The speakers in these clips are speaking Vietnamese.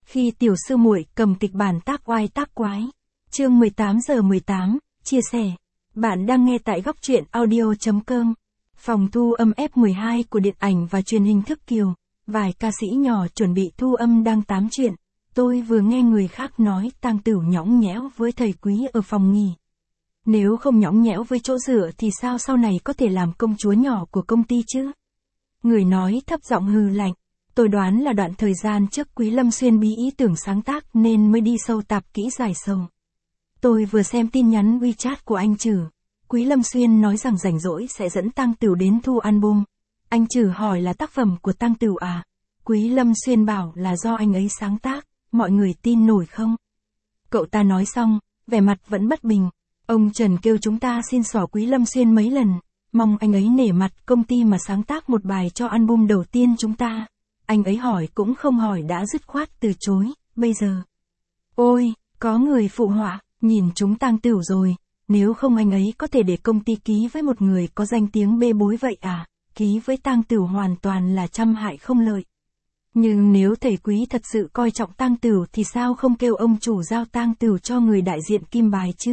Khi tiểu sư muội cầm kịch bản tác oai tác quái. Chương 18:18, chia sẻ. Bạn đang nghe tại góc truyện audio.com. Phòng thu âm F12 của điện ảnh và truyền hình Thức Kiều. Vài ca sĩ nhỏ chuẩn bị thu âm đang tám chuyện. Tôi vừa nghe người khác nói Tang Tửu nhõng nhẽo với thầy Quý ở phòng nghỉ. Nếu không nhõng nhẽo với chỗ dựa thì sao sau này có thể làm công chúa nhỏ của công ty chứ? Người nói thấp giọng hừ lạnh. Tôi đoán là đoạn thời gian trước Quý Lâm Xuyên bí ý tưởng sáng tác nên mới đi sâu tạp kỹ giải sầu. Tôi vừa xem tin nhắn WeChat của anh Trử. Quý Lâm Xuyên nói rằng rảnh rỗi sẽ dẫn Tang Tửu đến thu album. Anh Trử hỏi là tác phẩm của Tang Tửu à? Quý Lâm Xuyên bảo là do anh ấy sáng tác, mọi người tin nổi không? Cậu ta nói xong, vẻ mặt vẫn bất bình. Ông Trần kêu chúng ta xin xỏ Quý Lâm Xuyên mấy lần, mong anh ấy nể mặt công ty mà sáng tác một bài cho album đầu tiên chúng ta. Anh ấy hỏi cũng không hỏi đã dứt khoát từ chối, bây giờ. Ôi, có người phụ họa, nhìn chúng Tang Tửu rồi, nếu không anh ấy có thể để công ty ký với một người có danh tiếng bê bối vậy à, ký với Tang Tửu hoàn toàn là trăm hại không lợi. Nhưng nếu thầy Quý thật sự coi trọng Tang Tửu thì sao không kêu ông chủ giao Tang Tửu cho người đại diện Kim Bài chứ?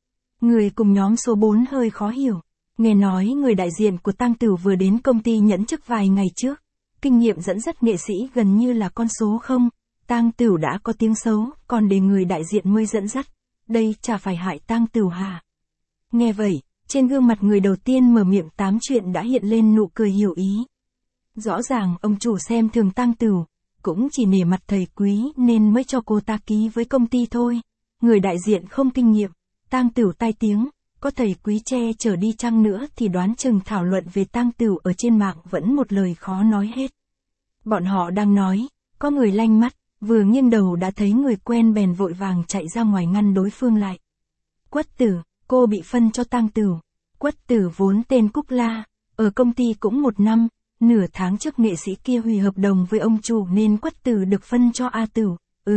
Người cùng nhóm số 4 hơi khó hiểu. Nghe nói người đại diện của Tang Tửu vừa đến công ty nhẫn chức vài ngày trước. Kinh nghiệm dẫn dắt nghệ sĩ gần như là con số không. Tang Tửu đã có tiếng xấu, còn để người đại diện mới dẫn dắt. Đây chả phải hại Tang Tửu hả? Nghe vậy, trên gương mặt người đầu tiên mở miệng tám chuyện đã hiện lên nụ cười hiểu ý. Rõ ràng ông chủ xem thường Tang Tửu, cũng chỉ nể mặt thầy Quý nên mới cho cô ta ký với công ty thôi. Người đại diện không kinh nghiệm, Tang Tửu tai tiếng, có thầy Quý che chở đi chăng nữa thì đoán chừng thảo luận về Tang Tửu ở trên mạng vẫn một lời khó nói hết. Bọn họ đang nói, có người lanh mắt, vừa nghiêng đầu đã thấy người quen bèn vội vàng chạy ra ngoài ngăn đối phương lại. Quất Tử, cô bị phân cho Tang Tửu. Quất Tử vốn tên Cúc La, ở công ty cũng 1 năm, nửa tháng trước nghệ sĩ kia hủy hợp đồng với ông chủ nên Quất Tử được phân cho A Tửu.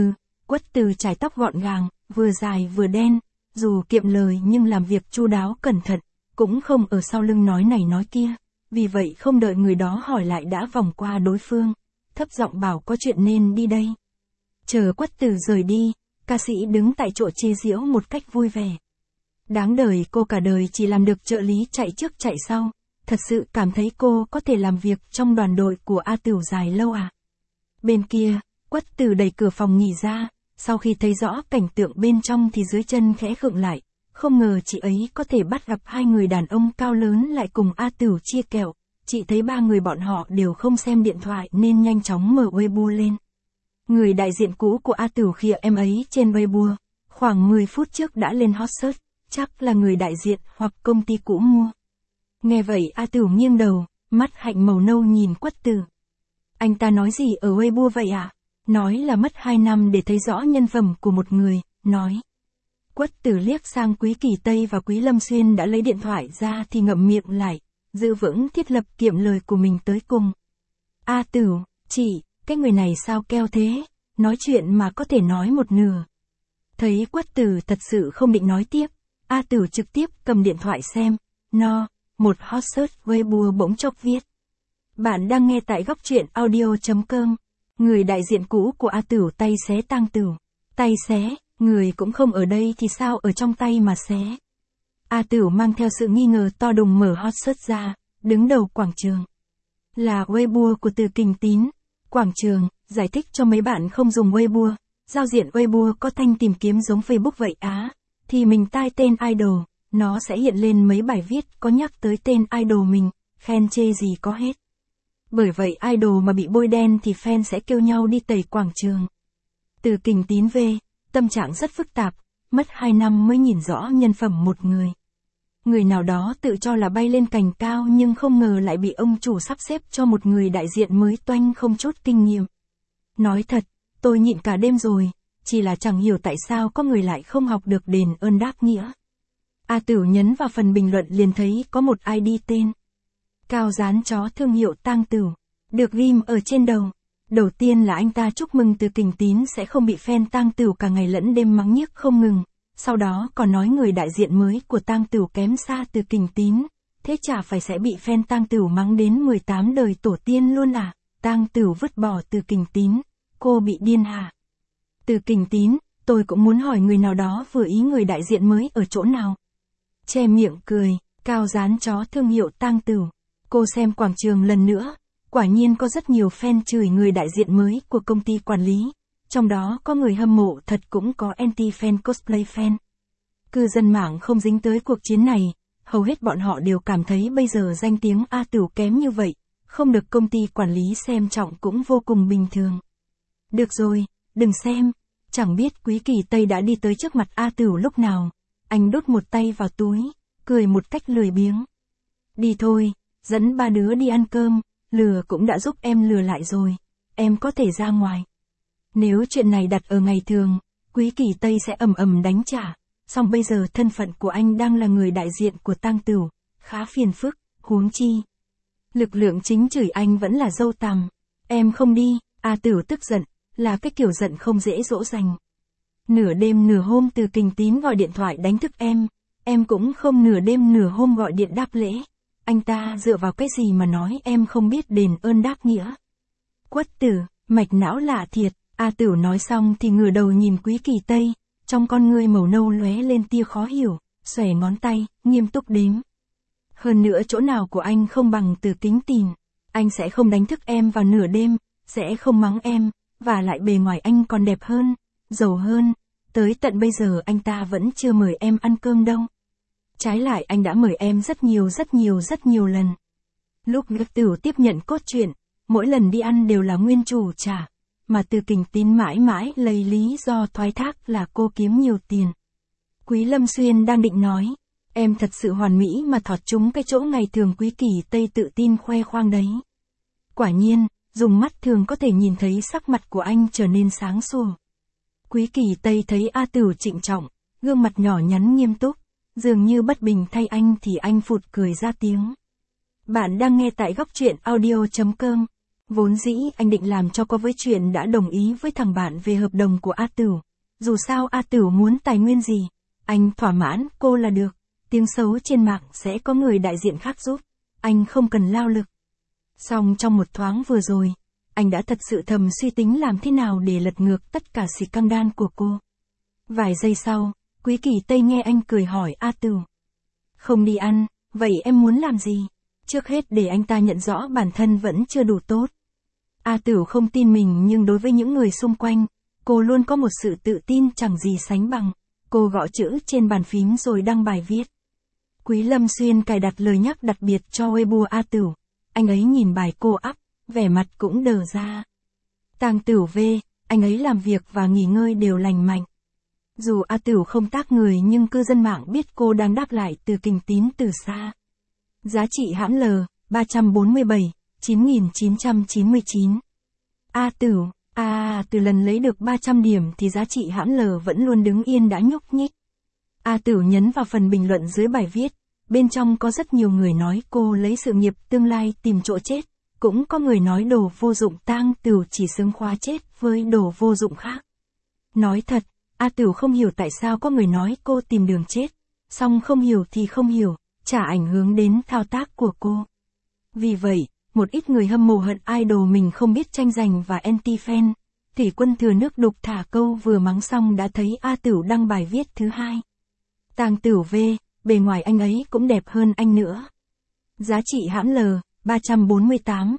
Quất Tử chải tóc gọn gàng, vừa dài vừa đen, dù kiệm lời nhưng làm việc chu đáo cẩn thận, cũng không ở sau lưng nói này nói kia. Vì vậy không đợi người đó hỏi lại đã vòng qua đối phương, thấp giọng bảo có chuyện nên đi đây. Chờ Quất Tử rời đi, ca sĩ đứng tại chỗ chê giễu một cách vui vẻ. Đáng đời cô cả đời chỉ làm được trợ lý chạy trước chạy sau, thật sự cảm thấy cô có thể làm việc trong đoàn đội của A Tửu dài lâu à? Bên kia, Quất Tử đẩy cửa phòng nghỉ ra, sau khi thấy rõ cảnh tượng bên trong thì dưới chân khẽ khựng lại, không ngờ chị ấy có thể bắt gặp hai người đàn ông cao lớn lại cùng A Tửu chia kẹo. Chị thấy ba người bọn họ đều không xem điện thoại nên nhanh chóng mở Weibo lên. Người đại diện cũ của A Tửu khịa em ấy trên Weibo, khoảng 10 phút trước đã lên hot search, chắc là người đại diện hoặc công ty cũ mua. Nghe vậy A Tửu nghiêng đầu, mắt hạnh màu nâu nhìn Quất Tử. Anh ta nói gì ở Weibo vậy ạ? Nói là mất 2 năm để thấy rõ nhân phẩm của một người, nói. Quất Tử liếc sang Quý Kỳ Tây và Quý Lâm Xuyên đã lấy điện thoại ra thì ngậm miệng lại, giữ vững thiết lập kiệm lời của mình tới cùng. A Tửu, chị, cái người này sao keo thế, nói chuyện mà có thể nói một nửa. Thấy Quất Tử thật sự không định nói tiếp, A Tửu trực tiếp cầm điện thoại xem, một hot search Weibo bỗng chốc viết. Bạn đang nghe tại góc truyện audio.com. Người đại diện cũ của A Tửu tay xé Tang Tửu. Tay xé, người cũng không ở đây thì sao ở trong tay mà xé. A Tửu mang theo sự nghi ngờ to đùng mở hot search ra, đứng đầu quảng trường. Là Weibo của Từ Kình Tín. Quảng trường, giải thích cho mấy bạn không dùng Weibo. Giao diện Weibo có thanh tìm kiếm giống Facebook vậy á. Thì mình tai tên idol, nó sẽ hiện lên mấy bài viết có nhắc tới tên idol mình, khen chê gì có hết. Bởi vậy idol mà bị bôi đen thì fan sẽ kêu nhau đi tẩy quảng trường. Từ Kình Tín về, tâm trạng rất phức tạp, mất 2 năm mới nhìn rõ nhân phẩm một người. Người nào đó tự cho là bay lên cành cao nhưng không ngờ lại bị ông chủ sắp xếp cho một người đại diện mới toanh không chút kinh nghiệm. Nói thật, tôi nhịn cả đêm rồi, chỉ là chẳng hiểu tại sao có người lại không học được đền ơn đáp nghĩa. A Tửu nhấn vào phần bình luận liền thấy có một ID tên. Cao dán chó thương hiệu Tang Tửu, được ghim ở trên đầu. Đầu tiên là anh ta chúc mừng Từ Kình Tín sẽ không bị fan Tang Tửu cả ngày lẫn đêm mắng nhiếc không ngừng. Sau đó còn nói người đại diện mới của Tang Tửu kém xa Từ Kình Tín. Thế chả phải sẽ bị fan Tang Tửu mắng đến 18 đời tổ tiên luôn à? Tang Tửu vứt bỏ Từ Kình Tín. Cô bị điên hả? Từ Kình Tín, tôi cũng muốn hỏi người nào đó vừa ý người đại diện mới ở chỗ nào. Che miệng cười, Cao dán chó thương hiệu Tang Tửu. Cô xem quảng trường lần nữa, quả nhiên có rất nhiều fan chửi người đại diện mới của công ty quản lý. Trong đó có người hâm mộ thật cũng có anti-fan cosplay fan. Cư dân mạng không dính tới cuộc chiến này, hầu hết bọn họ đều cảm thấy bây giờ danh tiếng A Tửu kém như vậy, không được công ty quản lý xem trọng cũng vô cùng bình thường. Được rồi, đừng xem, chẳng biết Quý Kỳ Tây đã đi tới trước mặt A Tửu lúc nào, anh đút một tay vào túi, cười một cách lười biếng. Đi thôi, dẫn ba đứa đi ăn cơm, lừa cũng đã giúp em lừa lại rồi, em có thể ra ngoài. Nếu chuyện này đặt ở ngày thường, Quý Kỳ Tây sẽ ầm ầm đánh trả, song bây giờ thân phận của anh đang là người đại diện của Tang Tửu, khá phiền phức, huống chi. Lực lượng chính chửi anh vẫn là dâu tằm. Em không đi, A Tửu tức giận, là cái kiểu giận không dễ dỗ dành. Nửa đêm nửa hôm Từ Kình Tín gọi điện thoại đánh thức em cũng không nửa đêm nửa hôm gọi điện đáp lễ. Anh ta dựa vào cái gì mà nói em không biết đền ơn đáp nghĩa. Quất tử, mạch não lạ thiệt, A Tửu nói xong thì ngửa đầu nhìn Quý Kỳ Tây, trong con ngươi màu nâu lóe lên tia khó hiểu, xòe ngón tay, nghiêm túc đếm. Hơn nữa chỗ nào của anh không bằng Từ Kính Tìn, anh sẽ không đánh thức em vào nửa đêm, sẽ không mắng em, và lại bề ngoài anh còn đẹp hơn, giàu hơn, tới tận bây giờ anh ta vẫn chưa mời em ăn cơm đâu. Trái lại anh đã mời em rất nhiều lần. Lúc Ngực Tửu tiếp nhận cốt truyện, mỗi lần đi ăn đều là nguyên chủ trả, mà Từ Kình Tín mãi mãi lấy lý do thoái thác là cô kiếm nhiều tiền. Quý Lâm Xuyên đang định nói, em thật sự hoàn mỹ mà thọt trúng cái chỗ ngày thường Quý Kỳ Tây tự tin khoe khoang đấy. Quả nhiên, dùng mắt thường có thể nhìn thấy sắc mặt của anh trở nên sáng sủa. Quý Kỳ Tây thấy A Tửu trịnh trọng, gương mặt nhỏ nhắn nghiêm túc, dường như bất bình thay anh thì anh phụt cười ra tiếng. Bạn đang nghe tại góc truyện audio.com. Vốn dĩ anh định làm cho có với chuyện đã đồng ý với thằng bạn về hợp đồng của A Tửu. Dù sao A Tửu muốn tài nguyên gì, anh thỏa mãn cô là được. Tiếng xấu trên mạng sẽ có người đại diện khác giúp, anh không cần lao lực. Song trong một thoáng vừa rồi, anh đã thật sự thầm suy tính làm thế nào để lật ngược tất cả scandal của cô. Vài giây sau, Quý Kỳ Tây nghe anh cười hỏi A Tửu. Không đi ăn, vậy em muốn làm gì? Trước hết để anh ta nhận rõ bản thân vẫn chưa đủ tốt. A Tửu không tin mình nhưng đối với những người xung quanh, cô luôn có một sự tự tin chẳng gì sánh bằng. Cô gõ chữ trên bàn phím rồi đăng bài viết. Quý Lâm Xuyên cài đặt lời nhắc đặc biệt cho Weibo A Tửu. Anh ấy nhìn bài cô up, vẻ mặt cũng đờ ra. Tang Tửu V, anh ấy làm việc và nghỉ ngơi đều lành mạnh. Dù A Tửu không tác người nhưng cư dân mạng biết cô đang đáp lại Từ Kình Tín từ xa. Giá trị hãng L, 347, 9.999. A Tửu, từ lần lấy được 300 điểm thì giá trị hãng L vẫn luôn đứng yên đã nhúc nhích. A Tửu nhấn vào phần bình luận dưới bài viết, bên trong có rất nhiều người nói cô lấy sự nghiệp tương lai tìm chỗ chết, cũng có người nói đồ vô dụng Tang Tửu chỉ xứng khóa chết với đồ vô dụng khác. Nói thật, A Tửu không hiểu tại sao có người nói cô tìm đường chết, song không hiểu thì không hiểu, chả ảnh hưởng đến thao tác của cô. Vì vậy, một ít người hâm mộ hận idol mình không biết tranh giành và anti-fan, Thủy Quân thừa nước đục thả câu vừa mắng xong đã thấy A Tửu đăng bài viết thứ hai. Tang Tửu V, bề ngoài anh ấy cũng đẹp hơn anh nữa. Giá trị hãng L, 348,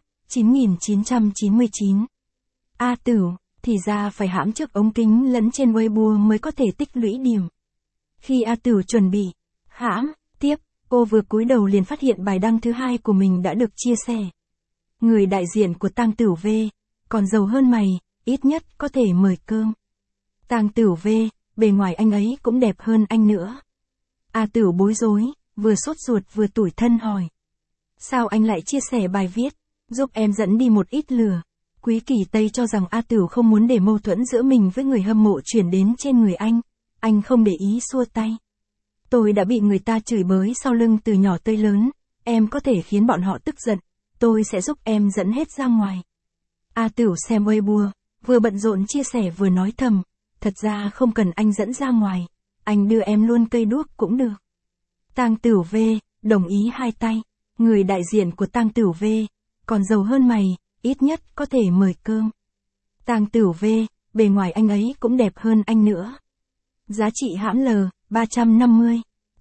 9.999. A Tửu, thì ra phải hãm trước ống kính lẫn trên Weibo mới có thể tích lũy điểm. Khi A Tửu chuẩn bị hãm tiếp, cô vừa cúi đầu liền phát hiện bài đăng thứ hai của mình đã được chia sẻ. Người đại diện của Tang Tửu V, còn giàu hơn mày, ít nhất có thể mời cơm. Tang Tửu V, bề ngoài anh ấy cũng đẹp hơn anh nữa. A Tửu bối rối, vừa sốt ruột vừa tủi thân hỏi. Sao anh lại chia sẻ bài viết, giúp em dẫn đi một ít lửa. Quý Kỳ Tây cho rằng A Tửu không muốn để mâu thuẫn giữa mình với người hâm mộ chuyển đến trên người anh không để ý xua tay. Tôi đã bị người ta chửi bới sau lưng từ nhỏ tới lớn, em có thể khiến bọn họ tức giận, tôi sẽ giúp em dẫn hết ra ngoài. A Tửu xem Weibo, vừa bận rộn chia sẻ vừa nói thầm, thật ra không cần anh dẫn ra ngoài, anh đưa em luôn cây đuốc cũng được. Tang Tửu V, đồng ý hai tay, người đại diện của Tang Tửu V, còn giàu hơn mày, ít nhất có thể mời cơm. Tang Tửu V, bề ngoài anh ấy cũng đẹp hơn anh nữa. Giá trị hãm L, 350,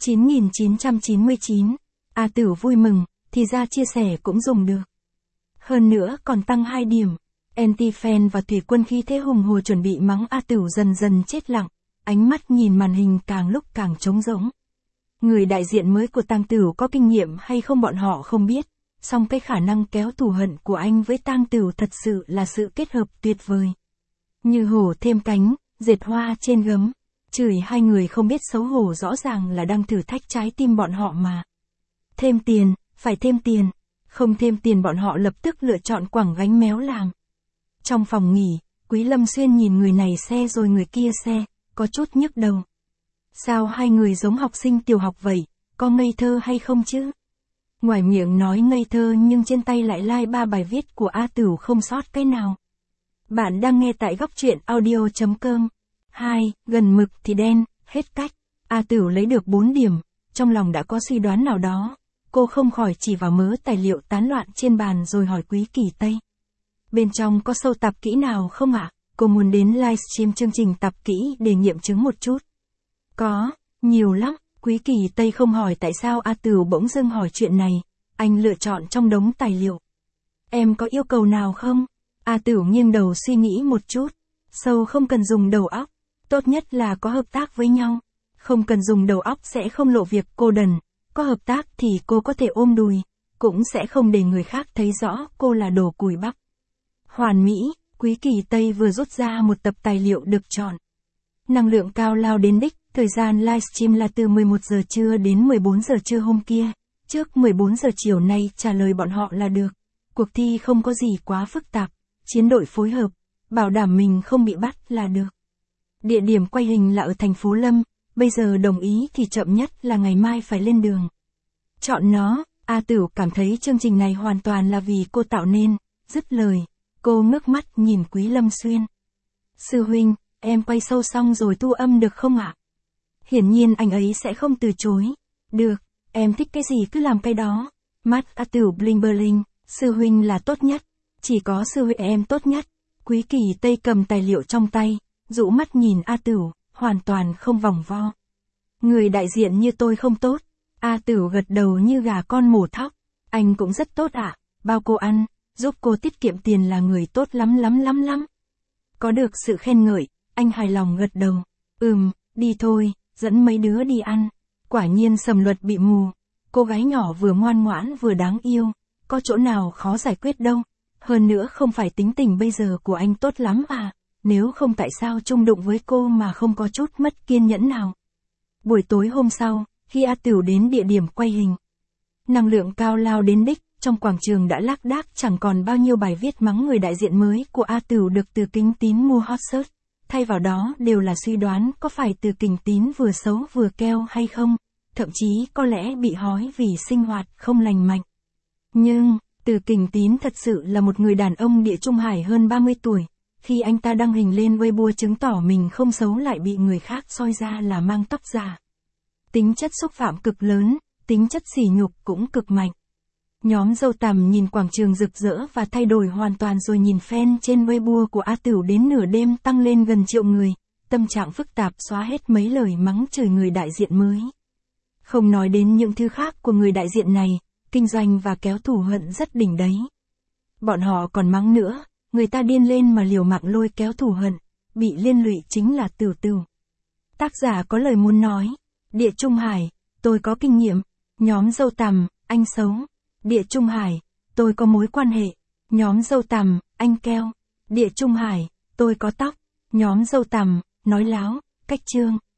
9.999. A Tửu vui mừng, thì ra chia sẻ cũng dùng được. Hơn nữa còn tăng 2 điểm. Anti-fan và thủy quân khí thế hùng hồ chuẩn bị mắng A Tửu dần dần chết lặng, ánh mắt nhìn màn hình càng lúc càng trống rỗng. Người đại diện mới của Tang Tửu có kinh nghiệm hay không bọn họ không biết, song cái khả năng kéo thù hận của anh với Tang Tửu thật sự là sự kết hợp tuyệt vời. Như hổ thêm cánh, dệt hoa trên gấm, chửi hai người không biết xấu hổ rõ ràng là đang thử thách trái tim bọn họ mà. Thêm tiền, phải thêm tiền, không thêm tiền bọn họ lập tức lựa chọn quẳng gánh méo làm. Trong phòng nghỉ, Quý Lâm Xuyên nhìn người này xe rồi người kia xe, có chút nhức đầu. Sao hai người giống học sinh tiểu học vậy, có ngây thơ hay không chứ? Ngoài miệng nói ngây thơ nhưng trên tay lại like 3 bài viết của A Tửu không sót cái nào. Bạn đang nghe tại góc truyện audio.com. 2. Gần mực thì đen, hết cách. A Tửu lấy được 4 điểm, trong lòng đã có suy đoán nào đó. Cô không khỏi chỉ vào mớ tài liệu tán loạn trên bàn rồi hỏi Quý Kỳ Tây. Bên trong có sâu tạp kỹ nào không ạ? Cô muốn đến livestream chương trình tạp kỹ để nghiệm chứng một chút. Có, nhiều lắm. Quý Kỳ Tây không hỏi tại sao A Tửu bỗng dưng hỏi chuyện này. Anh lựa chọn trong đống tài liệu. Em có yêu cầu nào không? A Tửu nghiêng đầu suy nghĩ một chút. Sâu không cần dùng đầu óc. Tốt nhất là có hợp tác với nhau. Không cần dùng đầu óc sẽ không lộ việc cô đần. Có hợp tác thì cô có thể ôm đùi. Cũng sẽ không để người khác thấy rõ cô là đồ cùi bắp. Hoàn mỹ, Quý Kỳ Tây vừa rút ra một tập tài liệu được chọn. Năng lượng cao lao đến đích, thời gian livestream là từ 11 giờ trưa đến 14 giờ trưa hôm kia. Trước 14 giờ chiều nay trả lời bọn họ là được. Cuộc thi không có gì quá phức tạp. Chiến đội phối hợp, bảo đảm mình không bị bắt là được. Địa điểm quay hình là ở thành phố Lâm, bây giờ đồng ý thì chậm nhất là ngày mai phải lên đường. Chọn nó, A Tửu cảm thấy chương trình này hoàn toàn là vì cô tạo nên, dứt lời. Cô ngước mắt nhìn Quý Lâm Xuyên. Sư huynh, em quay sâu xong rồi thu âm được không ạ? Hiển nhiên anh ấy sẽ không từ chối. Được, em thích cái gì cứ làm cái đó. Mắt A Tửu bling bling, sư huynh là tốt nhất. Chỉ có sư huynh em tốt nhất. Quý Kỳ Tây cầm tài liệu trong tay, dụ mắt nhìn A Tửu, hoàn toàn không vòng vo. Người đại diện như tôi không tốt. A Tửu gật đầu như gà con mổ thóc. Anh cũng rất tốt ạ, bao cô ăn, giúp cô tiết kiệm tiền là người tốt lắm lắm lắm lắm. Có được sự khen ngợi, anh hài lòng gật đầu. Đi thôi, dẫn mấy đứa đi ăn. Quả nhiên Sầm Luật bị mù. Cô gái nhỏ vừa ngoan ngoãn vừa đáng yêu. Có chỗ nào khó giải quyết đâu. Hơn nữa không phải tính tình bây giờ của anh tốt lắm à. Nếu không tại sao chung đụng với cô mà không có chút mất kiên nhẫn nào. Buổi tối hôm sau, khi A Tửu đến địa điểm quay hình. Năng lượng cao lao đến đích, trong quảng trường đã lác đác chẳng còn bao nhiêu bài viết mắng người đại diện mới của A Tửu được Từ Kính Tín mua hot search. Thay vào đó đều là suy đoán có phải Từ Kính Tín vừa xấu vừa keo hay không, thậm chí có lẽ bị hói vì sinh hoạt không lành mạnh. Nhưng, Từ Kính Tín thật sự là một người đàn ông địa trung hải hơn 30 tuổi. Khi anh ta đăng hình lên Weibo chứng tỏ mình không xấu lại bị người khác soi ra là mang tóc giả. Tính chất xúc phạm cực lớn, tính chất sỉ nhục cũng cực mạnh. Nhóm dâu tằm nhìn quảng trường rực rỡ và thay đổi hoàn toàn rồi nhìn fan trên Weibo của A Tửu đến nửa đêm tăng lên gần 1 triệu người, tâm trạng phức tạp xóa hết mấy lời mắng chửi người đại diện mới. Không nói đến những thứ khác của người đại diện này, kinh doanh và kéo thù hận rất đỉnh đấy. Bọn họ còn mắng nữa, người ta điên lên mà liều mạng lôi kéo thù hận, bị liên lụy chính là Tửu Tửu. Tác giả có lời muốn nói, Địa Trung Hải, tôi có kinh nghiệm, nhóm dâu tằm, anh xấu. Địa Trung Hải, tôi có mối quan hệ. Nhóm dâu tằm, anh keo. Địa Trung Hải, tôi có tóc. Nhóm dâu tằm, nói láo, cách chương.